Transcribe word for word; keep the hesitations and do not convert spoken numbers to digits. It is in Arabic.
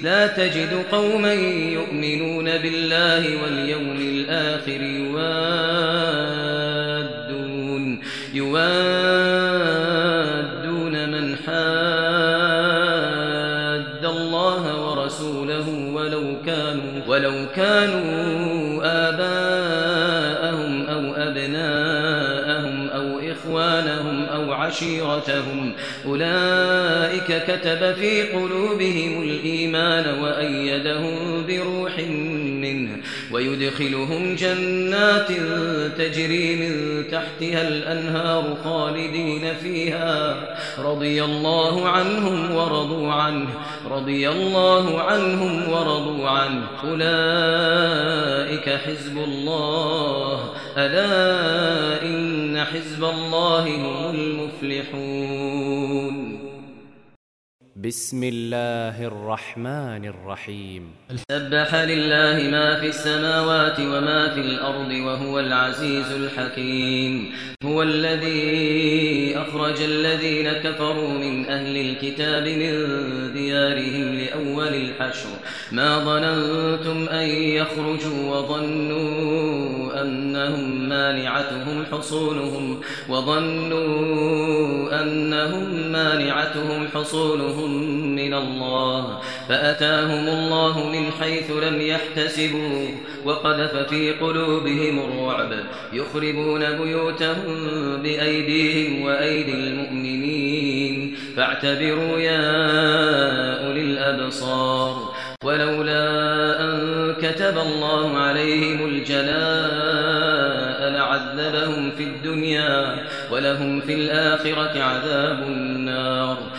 لا تجد قوما يؤمنون بالله واليوم الآخر يوادون يوادون من حاد الله ورسوله ولو كانوا ولو كانوا آباءهم أو أبناءهم أو إخوانهم أو عشيرتهم أولئك كتب في قلوبهم الإيمان وأيدهم بروح منه ويدخلهم جنات تجري من تحتها الأنهار خالدين فيها رضي الله عنهم ورضوا عنه رضي الله عنهم ورضوا عنه أولئك حزب الله ألا إن حزب الله هم المفلحون. بسم الله الرحمن الرحيم. سبح لله ما في السماوات وما في الأرض وهو العزيز الحكيم. هو الذي أخرج الذين كفروا من أهل الكتاب من ديارهم لأول الحشر ما ظننتم أن يخرجوا وظنوا أنهم مانعتهم حصولهم وظنوا أنهم مانعتهم حصولهم من الله فأتاهم الله من حيث لم يحتسبوا وقذف في قلوبهم الرعب يخربون بيوتهم بأيديهم وأيدي المؤمنين فاعتبروا يا أولي الأبصار. ولولا أن كتب الله عليهم الجلاء لعذبهم في الدنيا ولهم في الآخرة عذاب النار.